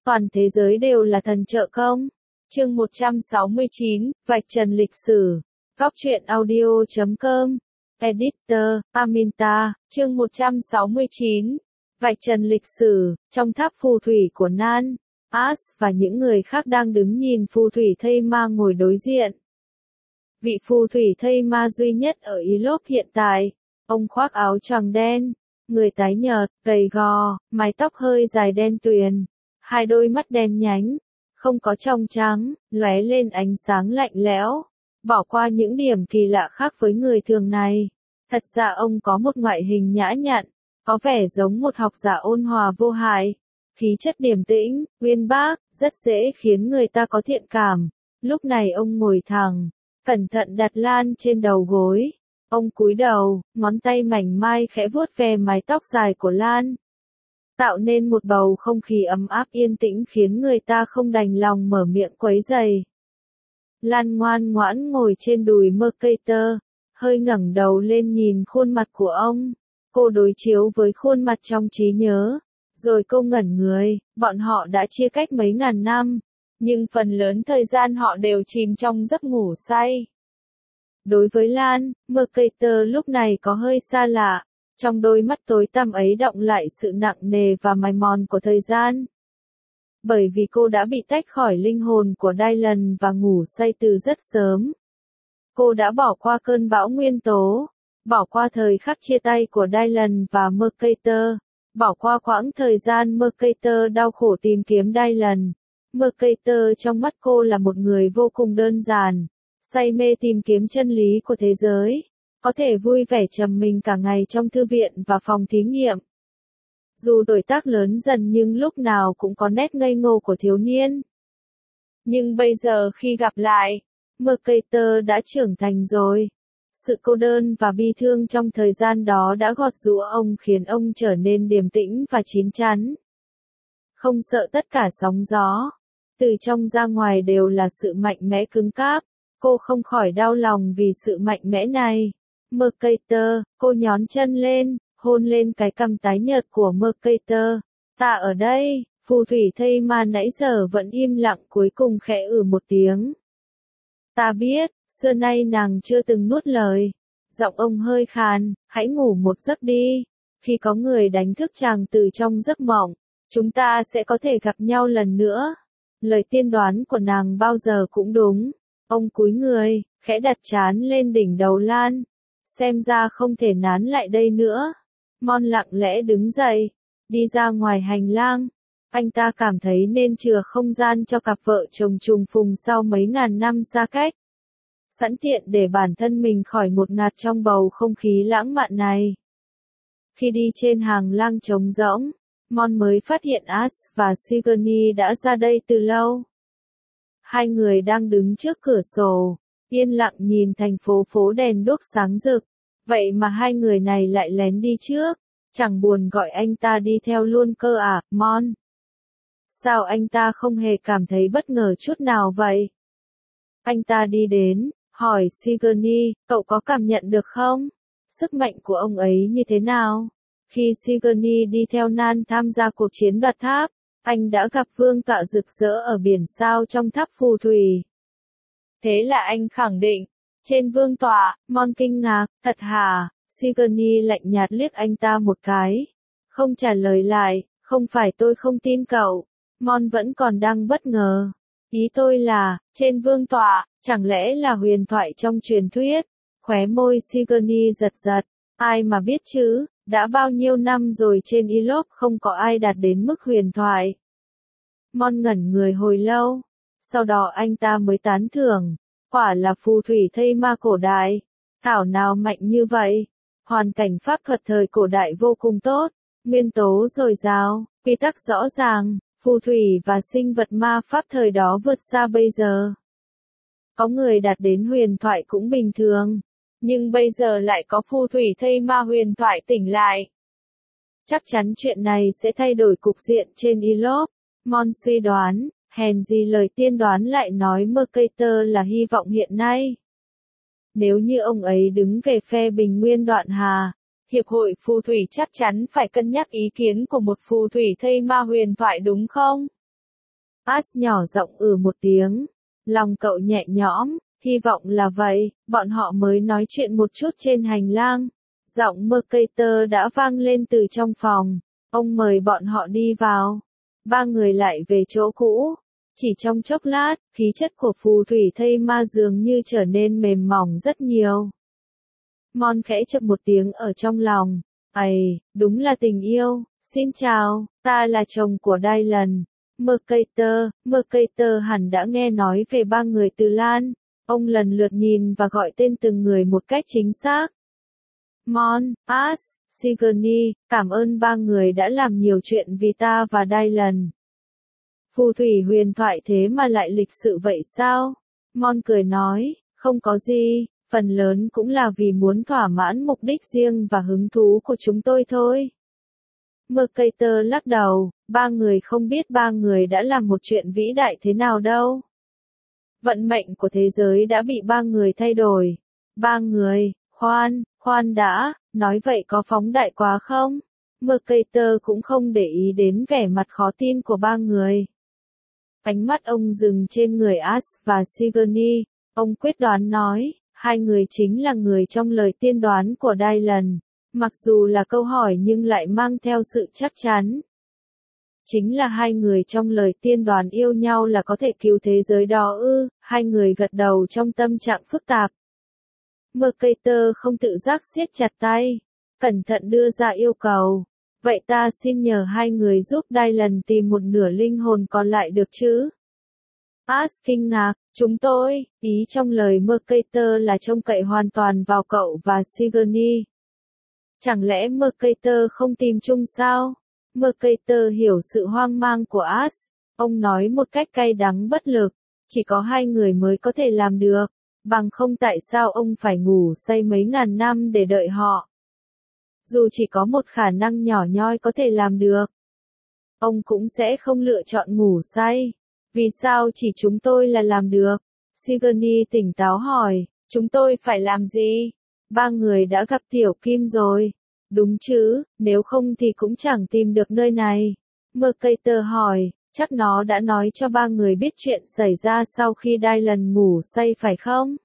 Toàn thế giới đều là thần trợ công. Chương 169, vạch trần lịch sử. Góc truyện audio.com. Editor, Aminta, chương 169. Vạch trần lịch sử, trong tháp phù thủy của Nan, As và những người khác đang đứng nhìn phù thủy thây ma ngồi đối diện. Vị phù thủy thây ma duy nhất ở Europe hiện tại, ông khoác áo choàng đen, người tái nhợt, gầy gò, mái tóc hơi dài đen tuyền, hai đôi mắt đen nhánh, không có trong trắng, lóe lên ánh sáng lạnh lẽo. Bỏ qua những điểm kỳ lạ khác với người thường này, thật ra ông có một ngoại hình nhã nhặn, có vẻ giống một học giả ôn hòa vô hại, khí chất điềm tĩnh, uyên bác, rất dễ khiến người ta có thiện cảm. Lúc này ông ngồi thẳng, cẩn thận đặt Lan trên đầu gối. Ông cúi đầu, ngón tay mảnh mai khẽ vuốt ve mái tóc dài của Lan, tạo nên một bầu không khí ấm áp yên tĩnh khiến người ta không đành lòng mở miệng quấy rầy. Lan ngoan ngoãn ngồi trên đùi Mercator, hơi ngẩng đầu lên nhìn khuôn mặt của ông. Cô đối chiếu với khuôn mặt trong trí nhớ, rồi cô ngẩn người. Bọn họ đã chia cách mấy ngàn năm, nhưng phần lớn thời gian họ đều chìm trong giấc ngủ say. Đối với Lan, Mercator lúc này có hơi xa lạ, trong đôi mắt tối tăm ấy đọng lại sự nặng nề và mài mòn của thời gian. Bởi vì cô đã bị tách khỏi linh hồn của Dylan và ngủ say từ rất sớm. Cô đã bỏ qua cơn bão nguyên tố, bỏ qua thời khắc chia tay của Dylan và Mercator, bỏ qua quãng thời gian Mercator đau khổ tìm kiếm Dylan. Mercator trong mắt cô là một người vô cùng đơn giản, say mê tìm kiếm chân lý của thế giới, có thể vui vẻ trầm mình cả ngày trong thư viện và phòng thí nghiệm. Dù tuổi tác lớn dần nhưng lúc nào cũng có nét ngây ngô của thiếu niên. Nhưng bây giờ khi gặp lại, Mercator đã trưởng thành rồi. Sự cô đơn và bi thương trong thời gian đó đã gọt giũa ông khiến ông trở nên điềm tĩnh và chín chắn. Không sợ tất cả sóng gió. Từ trong ra ngoài đều là sự mạnh mẽ cứng cáp. Cô không khỏi đau lòng vì sự mạnh mẽ này. Mercator, cô nhón chân lên, hôn lên cái cằm tái nhợt của Mercator. Ta ở đây. Phù thủy thây ma nãy giờ vẫn im lặng cuối cùng khẽ một tiếng. Ta biết, xưa nay nàng chưa từng nuốt lời. Giọng ông hơi khàn, hãy ngủ một giấc đi. Khi có người đánh thức chàng từ trong giấc mộng, chúng ta sẽ có thể gặp nhau lần nữa. Lời tiên đoán của nàng bao giờ cũng đúng. Ông cúi người, khẽ đặt trán lên đỉnh đầu Lan. Xem ra không thể nán lại đây nữa. Mon lặng lẽ đứng dậy, đi ra ngoài hành lang. Anh ta cảm thấy nên chừa không gian cho cặp vợ chồng trùng phùng sau mấy ngàn năm xa cách. Sẵn tiện để bản thân mình khỏi ngột ngạt trong bầu không khí lãng mạn này. Khi đi trên hàng lang trống rỗng, Mon mới phát hiện As và Sigourney đã ra đây từ lâu. Hai người đang đứng trước cửa sổ, yên lặng nhìn thành phố đèn đuốc sáng rực. Vậy mà hai người này lại lén đi trước, chẳng buồn gọi anh ta đi theo luôn cơ à, Mon? Sao anh ta không hề cảm thấy bất ngờ chút nào vậy? Anh ta đi đến, hỏi Sigourney, cậu có cảm nhận được không? Sức mạnh của ông ấy như thế nào? Khi Sigourney đi theo Nan tham gia cuộc chiến đoạt tháp, anh đã gặp vương tọa rực rỡ ở biển sao trong tháp phù thủy. Thế là anh khẳng định, trên vương tọa. Mon kinh ngạc, thật hả? Sigourney lạnh nhạt liếc anh ta một cái, không trả lời lại. Không phải tôi không tin cậu. Mon vẫn còn đang bất ngờ. Ý tôi là, trên vương tọa, chẳng lẽ là huyền thoại trong truyền thuyết? Khóe môi Sigourney giật giật. Ai mà biết chứ, đã bao nhiêu năm rồi trên Europe không có ai đạt đến mức huyền thoại. Mon ngẩn người hồi lâu. Sau đó anh ta mới tán thưởng. Quả là phù thủy thây ma cổ đại. Thảo nào mạnh như vậy. Hoàn cảnh pháp thuật thời cổ đại vô cùng tốt. Nguyên tố dồi dào, quy tắc rõ ràng. Phù thủy và sinh vật ma pháp thời đó vượt xa bây giờ. Có người đạt đến huyền thoại cũng bình thường. Nhưng bây giờ lại có phù thủy thây ma huyền thoại tỉnh lại. Chắc chắn chuyện này sẽ thay đổi cục diện trên Europe. Mon suy đoán, hèn gì lời tiên đoán lại nói Mercator là hy vọng hiện nay. Nếu như ông ấy đứng về phe bình nguyên đoạn hà, Hiệp hội phù thủy chắc chắn phải cân nhắc ý kiến của một phù thủy thây ma huyền thoại đúng không? As nhỏ giọng một tiếng. Lòng cậu nhẹ nhõm, hy vọng là vậy, bọn họ mới nói chuyện một chút trên hành lang. Giọng Mercator đã vang lên từ trong phòng. Ông mời bọn họ đi vào. Ba người lại về chỗ cũ. Chỉ trong chốc lát, khí chất của phù thủy thây ma dường như trở nên mềm mỏng rất nhiều. Mon khẽ chậm một tiếng ở trong lòng. Ây, đúng là tình yêu. Xin chào, ta là chồng của Dylan. Mercator hẳn đã nghe nói về ba người Từ Lan. Ông lần lượt nhìn và gọi tên từng người một cách chính xác. Mon, As, Sigourney, cảm ơn ba người đã làm nhiều chuyện vì ta và Dylan. Phù thủy huyền thoại thế mà lại lịch sự vậy sao? Mon cười nói, không có gì, phần lớn cũng là vì muốn thỏa mãn mục đích riêng và hứng thú của chúng tôi thôi. Mercator lắc đầu, ba người không biết ba người đã làm một chuyện vĩ đại thế nào đâu. Vận mệnh của thế giới đã bị ba người thay đổi. Ba người, khoan đã, nói vậy có phóng đại quá không? Mercator cũng không để ý đến vẻ mặt khó tin của ba người. Ánh mắt ông dừng trên người As và Sigourney, ông quyết đoán nói, hai người chính là người trong lời tiên đoán của Dylan. Mặc dù là câu hỏi nhưng lại mang theo sự chắc chắn. Chính là hai người trong lời tiên đoán yêu nhau là có thể cứu thế giới đó ư? Hai người gật đầu trong tâm trạng phức tạp. Mercator không tự giác siết chặt tay, cẩn thận đưa ra yêu cầu. Vậy ta xin nhờ hai người giúp Dylan tìm một nửa linh hồn còn lại được chứ? As kinh ngạc, chúng tôi, ý trong lời Mercator là trông cậy hoàn toàn vào cậu và Sigourney. Chẳng lẽ Mercator không tìm chung sao? Mercator hiểu sự hoang mang của As. Ông nói một cách cay đắng bất lực. Chỉ có hai người mới có thể làm được. Bằng không tại sao ông phải ngủ say mấy ngàn năm để đợi họ? Dù chỉ có một khả năng nhỏ nhoi có thể làm được, ông cũng sẽ không lựa chọn ngủ say. Vì sao chỉ chúng tôi là làm được? Sigourney tỉnh táo hỏi, chúng tôi phải làm gì? Ba người đã gặp Tiểu Kim rồi. Đúng chứ, nếu không thì cũng chẳng tìm được nơi này. Mercator hỏi, chắc nó đã nói cho ba người biết chuyện xảy ra sau khi Dylan ngủ say phải không?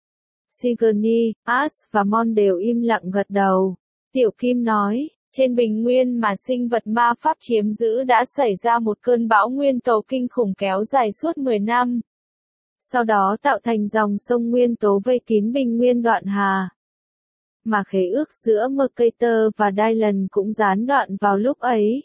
Sigourney, As và Mon đều im lặng gật đầu. Tiểu Kim nói, trên bình nguyên mà sinh vật ma pháp chiếm giữ đã xảy ra một cơn bão nguyên tố kinh khủng kéo dài suốt 10 năm. Sau đó tạo thành dòng sông nguyên tố vây kín bình nguyên đoạn hà. Mà khế ước giữa Mercator và Dylan cũng gián đoạn vào lúc ấy.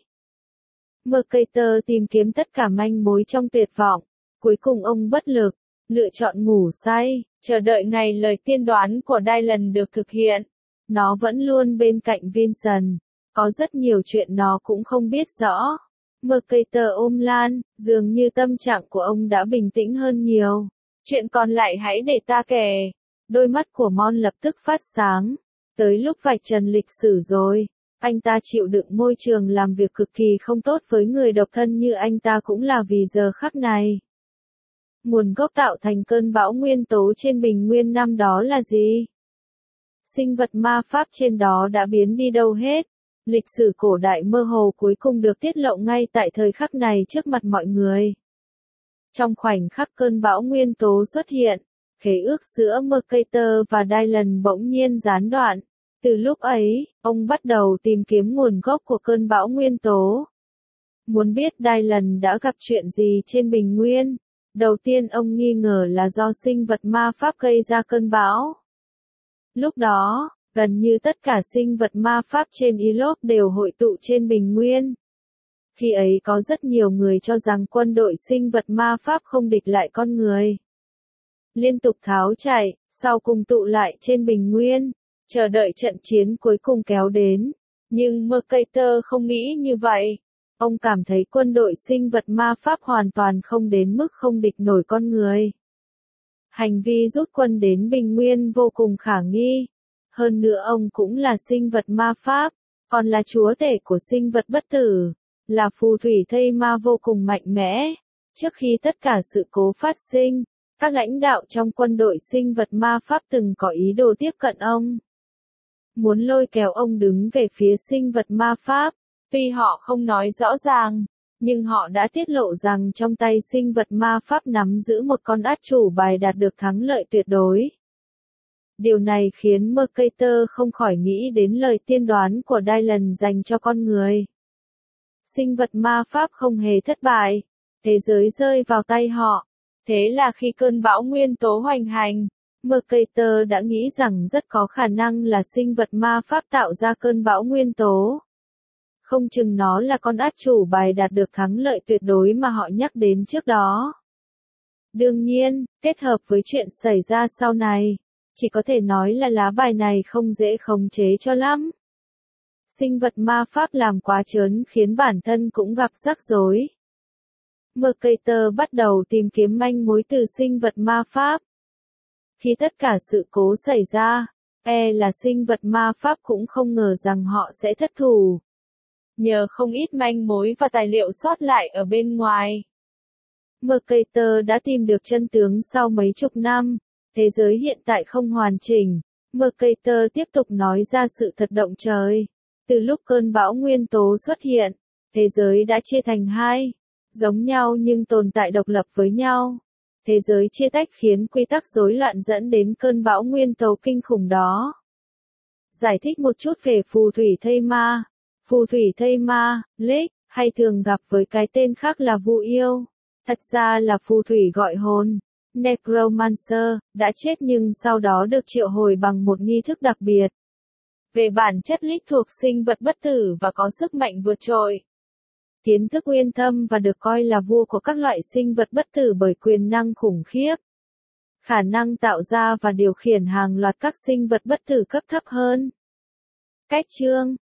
Mercator tìm kiếm tất cả manh mối trong tuyệt vọng. Cuối cùng ông bất lực, lựa chọn ngủ say, chờ đợi ngày lời tiên đoán của Dylan được thực hiện. Nó vẫn luôn bên cạnh Vincent. Có rất nhiều chuyện nó cũng không biết rõ. Mercator ôm Lan, dường như tâm trạng của ông đã bình tĩnh hơn nhiều. Chuyện còn lại hãy để ta kể. Đôi mắt của Mon lập tức phát sáng. Tới lúc vạch trần lịch sử rồi. Anh ta chịu đựng môi trường làm việc cực kỳ không tốt với người độc thân như anh ta cũng là vì giờ khắc này. Nguồn gốc tạo thành cơn bão nguyên tố trên bình nguyên năm đó là gì? Sinh vật ma pháp trên đó đã biến đi đâu hết? Lịch sử cổ đại mơ hồ cuối cùng được tiết lộ ngay tại thời khắc này trước mặt mọi người. Trong khoảnh khắc cơn bão nguyên tố xuất hiện, khế ước giữa Mercator và Dylan bỗng nhiên gián đoạn. Từ lúc ấy, ông bắt đầu tìm kiếm nguồn gốc của cơn bão nguyên tố. Muốn biết Dylan đã gặp chuyện gì trên bình nguyên. Đầu tiên ông nghi ngờ là do sinh vật ma pháp gây ra cơn bão. Lúc đó, gần như tất cả sinh vật ma pháp trên Ilop đều hội tụ trên bình nguyên. Khi ấy có rất nhiều người cho rằng quân đội sinh vật ma pháp không địch lại con người. Liên tục tháo chạy, sau cùng tụ lại trên bình nguyên, chờ đợi trận chiến cuối cùng kéo đến. Nhưng Mercator không nghĩ như vậy. Ông cảm thấy quân đội sinh vật ma pháp hoàn toàn không đến mức không địch nổi con người. Hành vi rút quân đến bình nguyên vô cùng khả nghi. Hơn nữa ông cũng là sinh vật ma pháp, còn là chúa tể của sinh vật bất tử, là phù thủy thây ma vô cùng mạnh mẽ. Trước khi tất cả sự cố phát sinh, các lãnh đạo trong quân đội sinh vật ma pháp từng có ý đồ tiếp cận ông. Muốn lôi kéo ông đứng về phía sinh vật ma pháp, tuy họ không nói rõ ràng, Nhưng họ đã tiết lộ rằng trong tay sinh vật ma pháp nắm giữ một con át chủ bài đạt được thắng lợi tuyệt đối. Điều này khiến Mercator không khỏi nghĩ đến lời tiên đoán của Dylan dành cho con người. Sinh vật ma pháp không hề thất bại, thế giới rơi vào tay họ. Thế là khi cơn bão nguyên tố hoành hành, Mercator đã nghĩ rằng rất có khả năng là sinh vật ma pháp tạo ra cơn bão nguyên tố. Không chừng nó là con át chủ bài đạt được thắng lợi tuyệt đối mà họ nhắc đến trước đó. Đương nhiên, kết hợp với chuyện xảy ra sau này, chỉ có thể nói là lá bài này không dễ khống chế cho lắm. Sinh vật ma pháp làm quá trớn khiến bản thân cũng gặp rắc rối. Mercator bắt đầu tìm kiếm manh mối từ sinh vật ma pháp. Khi tất cả sự cố xảy ra, là sinh vật ma pháp cũng không ngờ rằng họ sẽ thất thủ. Nhờ không ít manh mối và tài liệu sót lại ở bên ngoài, Mercator đã tìm được chân tướng sau mấy chục năm. Thế giới hiện tại không hoàn chỉnh. Mercator tiếp tục nói ra sự thật động trời. Từ lúc cơn bão nguyên tố xuất hiện, thế giới đã chia thành hai, giống nhau nhưng tồn tại độc lập với nhau. Thế giới chia tách khiến quy tắc rối loạn dẫn đến cơn bão nguyên tố kinh khủng đó. Giải thích một chút về phù thủy thây ma. Phù thủy thây ma, Lake, hay thường gặp với cái tên khác là Vu yêu, thật ra là phù thủy gọi hồn, Necromancer, đã chết nhưng sau đó được triệu hồi bằng một nghi thức đặc biệt. Về bản chất Lake thuộc sinh vật bất tử và có sức mạnh vượt trội. Kiến thức uyên thâm và được coi là vua của các loại sinh vật bất tử bởi quyền năng khủng khiếp. Khả năng tạo ra và điều khiển hàng loạt các sinh vật bất tử cấp thấp hơn. Cách chương